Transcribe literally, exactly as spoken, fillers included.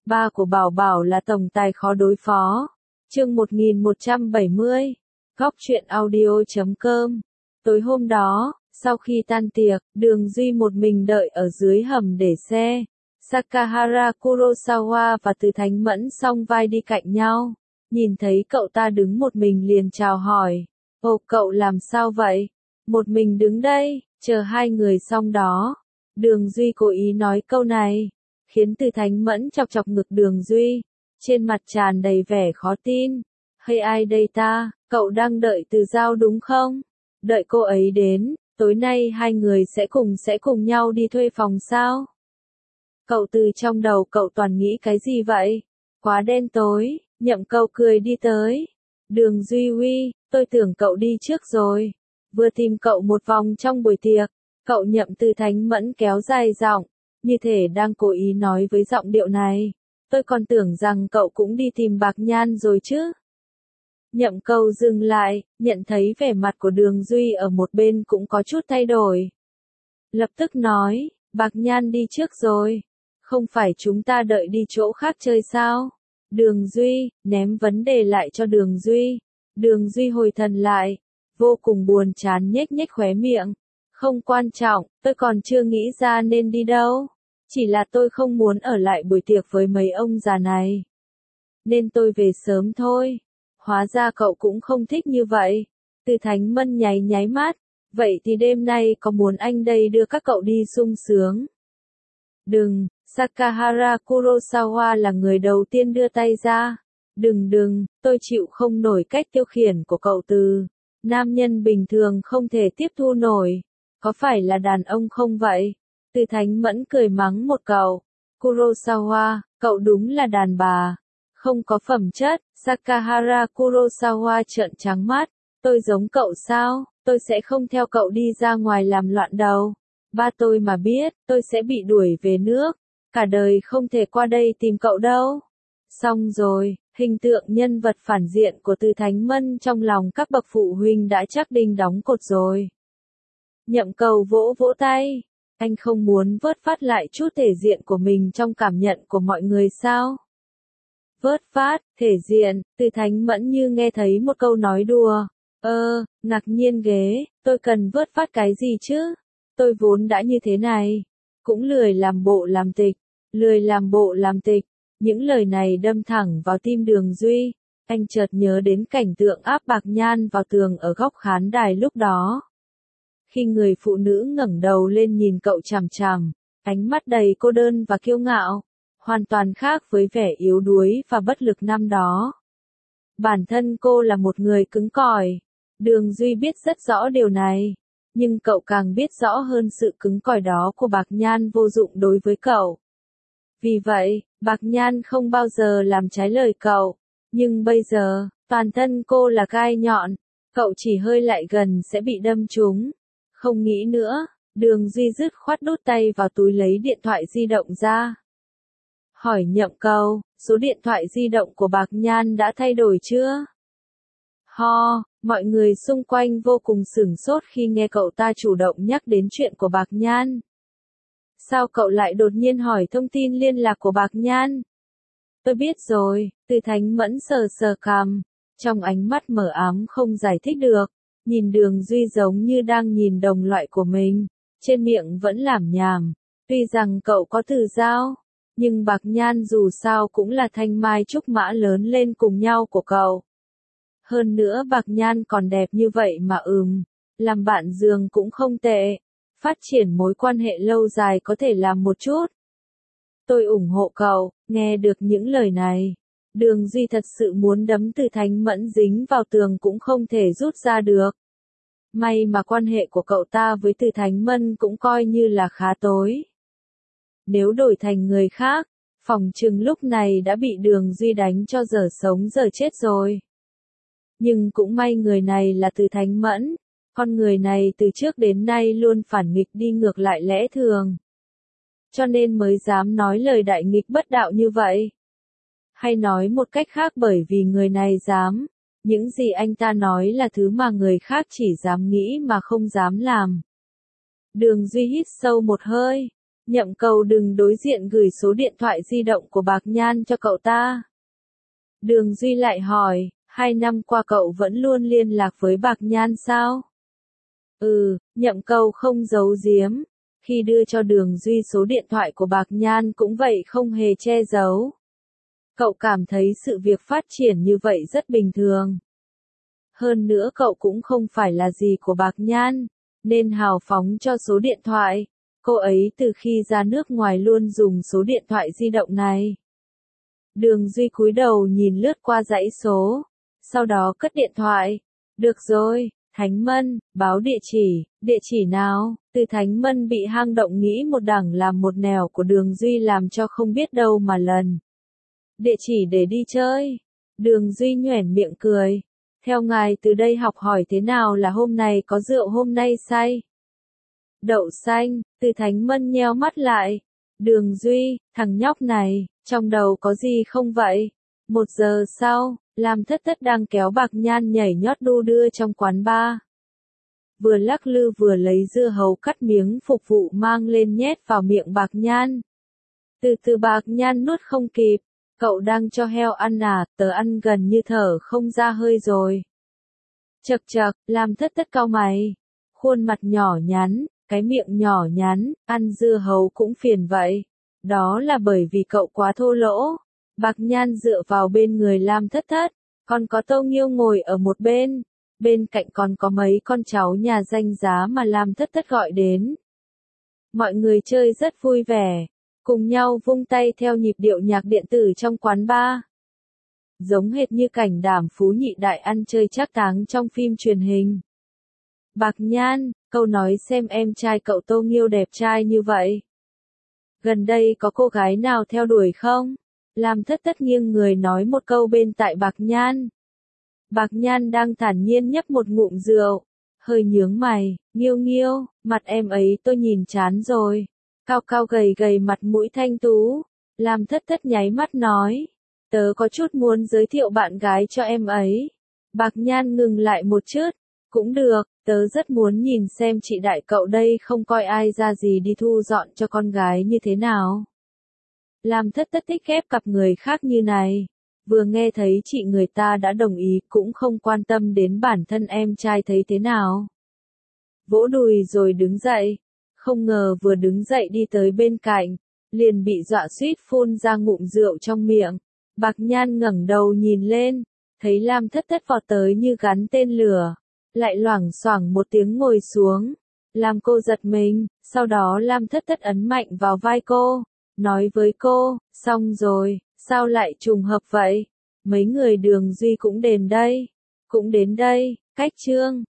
Ba của Bảo Bảo là tổng tài khó đối phó. Chương một nghìn một trăm bảy mươi. Góc truyện audio chấm com. Tối hôm đó, sau khi tan tiệc, Đường Duy một mình đợi ở dưới hầm để xe. Sakahara Kurosawa và Từ Thánh Mẫn song vai đi cạnh nhau. Nhìn thấy cậu ta đứng một mình liền chào hỏi. Ồ, cậu làm sao vậy? Một mình đứng đây, chờ hai người xong đó. Đường Duy cố ý nói câu này, khiến Từ Thánh Mẫn chọc chọc ngực Đường Duy. Trên mặt tràn đầy vẻ khó tin. Hay ai đây ta, cậu đang đợi Từ Giao đúng không? Đợi cô ấy đến, tối nay hai người sẽ cùng sẽ cùng nhau đi thuê phòng sao? Cậu Từ trong đầu cậu toàn nghĩ cái gì vậy? Quá đen tối. Nhậm Câu cười đi tới. Đường Duy uy, tôi tưởng cậu đi trước rồi. Vừa tìm cậu một vòng trong buổi tiệc, cậu Nhậm Từ Thánh Mẫn kéo dài giọng, như thể đang cố ý nói với giọng điệu này. Tôi còn tưởng rằng cậu cũng đi tìm Bạc Nhan rồi chứ. Nhậm Câu dừng lại, nhận thấy vẻ mặt của Đường Duy ở một bên cũng có chút thay đổi. Lập tức nói, Bạc Nhan đi trước rồi. Không phải chúng ta đợi đi chỗ khác chơi sao? Đường Duy, ném vấn đề lại cho Đường Duy. Đường Duy hồi thần lại, vô cùng buồn chán nhếch nhếch khóe miệng. Không quan trọng, tôi còn chưa nghĩ ra nên đi đâu. Chỉ là tôi không muốn ở lại buổi tiệc với mấy ông già này. Nên tôi về sớm thôi. Hóa ra cậu cũng không thích như vậy. Từ Thánh Mẫn nháy nháy mắt. Vậy thì đêm nay có muốn anh đây đưa các cậu đi sung sướng? Đừng, Sakahara Kurosawa là người đầu tiên đưa tay ra. Đừng đừng, tôi chịu không nổi cách tiêu khiển của cậu Từ. Nam nhân bình thường không thể tiếp thu nổi. Có phải là đàn ông không vậy? Từ Thánh Mẫn cười mắng một cậu. Kurosawa, cậu đúng là đàn bà. Không có phẩm chất. Sakahara Kurosawa trợn trắng mắt. Tôi giống cậu sao? Tôi sẽ không theo cậu đi ra ngoài làm loạn đâu. Ba tôi mà biết, tôi sẽ bị đuổi về nước. Cả đời không thể qua đây tìm cậu đâu. Xong rồi, hình tượng nhân vật phản diện của Từ Thánh Mẫn trong lòng các bậc phụ huynh đã chắc đinh đóng cột rồi. Nhậm Câu vỗ vỗ tay. Anh không muốn vớt vát lại chút thể diện của mình trong cảm nhận của mọi người sao? Vớt vát, thể diện, Từ Thánh Mẫn như nghe thấy một câu nói đùa. Ơ, ngạc nhiên ghế, tôi cần vớt vát cái gì chứ? Tôi vốn đã như thế này. Cũng lười làm bộ làm tịch. Lười làm bộ làm tịch. Những lời này đâm thẳng vào tim Đường Duy. Anh chợt nhớ đến cảnh tượng áp Bạc Nhan vào tường ở góc khán đài lúc đó. Khi người phụ nữ ngẩng đầu lên nhìn cậu chằm chằm, ánh mắt đầy cô đơn và kiêu ngạo, hoàn toàn khác với vẻ yếu đuối và bất lực năm đó. Bản thân cô là một người cứng cỏi. Đường Duy biết rất rõ điều này. Nhưng cậu càng biết rõ hơn sự cứng cỏi đó của Bạc Nhan vô dụng đối với cậu. Vì vậy, Bạc Nhan không bao giờ làm trái lời cậu. Nhưng bây giờ, toàn thân cô là gai nhọn. Cậu chỉ hơi lại gần sẽ bị đâm trúng. Không nghĩ nữa, Đường Duy dứt khoát đút tay vào túi lấy điện thoại di động ra. Hỏi Nhậm Câu, số điện thoại di động của Bạc Nhan đã thay đổi chưa? Ho, mọi người xung quanh vô cùng sửng sốt khi nghe cậu ta chủ động nhắc đến chuyện của Bạc Nhan. Sao cậu lại đột nhiên hỏi thông tin liên lạc của Bạc Nhan? Tôi biết rồi, Từ Thánh Mẫn sờ sờ cằm, trong ánh mắt mờ ám không giải thích được, nhìn Đường Duy giống như đang nhìn đồng loại của mình, trên miệng vẫn lảm nhảm. Tuy rằng cậu có Từ Giao, nhưng Bạc Nhan dù sao cũng là thanh mai trúc mã lớn lên cùng nhau của cậu. Hơn nữa Bạc Nhan còn đẹp như vậy mà ừm, làm bạn giường cũng không tệ. Phát triển mối quan hệ lâu dài có thể làm một chút. Tôi ủng hộ cậu. Nghe được những lời này, Đường Duy thật sự muốn đấm Từ Thánh Mẫn dính vào tường cũng không thể rút ra được. May mà quan hệ của cậu ta với Từ Thánh Mẫn cũng coi như là khá tối. Nếu đổi thành người khác, phỏng chừng lúc này đã bị Đường Duy đánh cho dở sống dở chết rồi. Nhưng cũng may người này là Từ Thánh Mẫn. Con người này từ trước đến nay luôn phản nghịch đi ngược lại lẽ thường. Cho nên mới dám nói lời đại nghịch bất đạo như vậy. Hay nói một cách khác bởi vì người này dám. Những gì anh ta nói là thứ mà người khác chỉ dám nghĩ mà không dám làm. Đường Duy hít sâu một hơi. nhậm cầu đừng đối diện gửi số điện thoại di động của Bạc Nhan cho cậu ta. Đường Duy lại hỏi, hai năm qua cậu vẫn luôn liên lạc với Bạc Nhan sao? Ừ, nhậm cầu không giấu giếm. Khi đưa cho Đường Duy số điện thoại của Bạc Nhan cũng vậy, không hề che giấu. Cậu cảm thấy sự việc phát triển như vậy rất bình thường. Hơn nữa cậu cũng không phải là gì của Bạc Nhan, nên hào phóng cho số điện thoại. Cô ấy từ khi ra nước ngoài luôn dùng số điện thoại di động này. Đường Duy cúi đầu nhìn lướt qua dãy số, sau đó cất điện thoại. Được rồi, Thánh Mân, báo địa chỉ, địa chỉ nào? Từ Thánh Mân bị hang động nghĩ một đằng làm một nẻo của Đường Duy làm cho không biết đâu mà lần. Địa chỉ để đi chơi. Đường Duy nhoẻn miệng cười. Theo ngài từ đây học hỏi thế nào là hôm nay có rượu hôm nay say. Đậu xanh, Từ Thánh Mân nheo mắt lại. Đường Duy, thằng nhóc này, trong đầu có gì không vậy? Một giờ sau, Lam Thất Thất đang kéo Bạc Nhan nhảy nhót đu đưa trong quán bar. Vừa lắc lư vừa lấy dưa hấu cắt miếng phục vụ mang lên nhét vào miệng Bạc Nhan. Từ từ Bạc Nhan nuốt không kịp. Cậu đang cho heo ăn à, tớ ăn gần như thở không ra hơi rồi. Chậc chậc, Lam Thất Thất cau mày. Khuôn mặt nhỏ nhắn, cái miệng nhỏ nhắn, ăn dưa hấu cũng phiền vậy. Đó là bởi vì cậu quá thô lỗ. Bạc Nhan dựa vào bên người Lam Thất Thất, còn có Tâu Nghiêu ngồi ở một bên. Bên cạnh còn có mấy con cháu nhà danh giá mà Lam Thất Thất gọi đến. Mọi người chơi rất vui vẻ, cùng nhau vung tay theo nhịp điệu nhạc điện tử trong quán bar. Giống hệt như cảnh Đàm Phú Nhị Đại ăn chơi trác táng trong phim truyền hình. Bạc Nhan, câu nói xem em trai cậu Tâu Nghiêu đẹp trai như vậy. Gần đây có cô gái nào theo đuổi không? Lam Thất Thất nghiêng người nói một câu bên tai Bạc Nhan. Bạc Nhan đang thản nhiên nhấp một ngụm rượu, hơi nhướng mày. Nghiêu Nghiêu, mặt em ấy tôi nhìn chán rồi. Cao cao gầy gầy mặt mũi thanh tú. Lam Thất Thất nháy mắt nói. Tớ có chút muốn giới thiệu bạn gái cho em ấy. Bạc Nhan ngừng lại một chút. Cũng được, tớ rất muốn nhìn xem chị đại cậu đây không coi ai ra gì đi thu dọn cho con gái như thế nào. Lam Thất Thất thích ghép cặp người khác như này. Vừa nghe thấy chị người ta đã đồng ý cũng không quan tâm đến bản thân em trai thấy thế nào. Vỗ đùi rồi đứng dậy. Không ngờ vừa đứng dậy đi tới bên cạnh, liền bị dọa suýt phun ra ngụm rượu trong miệng. Bạc Nhan ngẩng đầu nhìn lên, thấy Lam Thất Thất vọt tới như gắn tên lửa, lại loảng xoảng một tiếng ngồi xuống, làm cô giật mình, sau đó Lam Thất Thất ấn mạnh vào vai cô, nói với cô, xong rồi, sao lại trùng hợp vậy? Mấy người Đường Duy cũng đến đây, cũng đến đây, cách chương.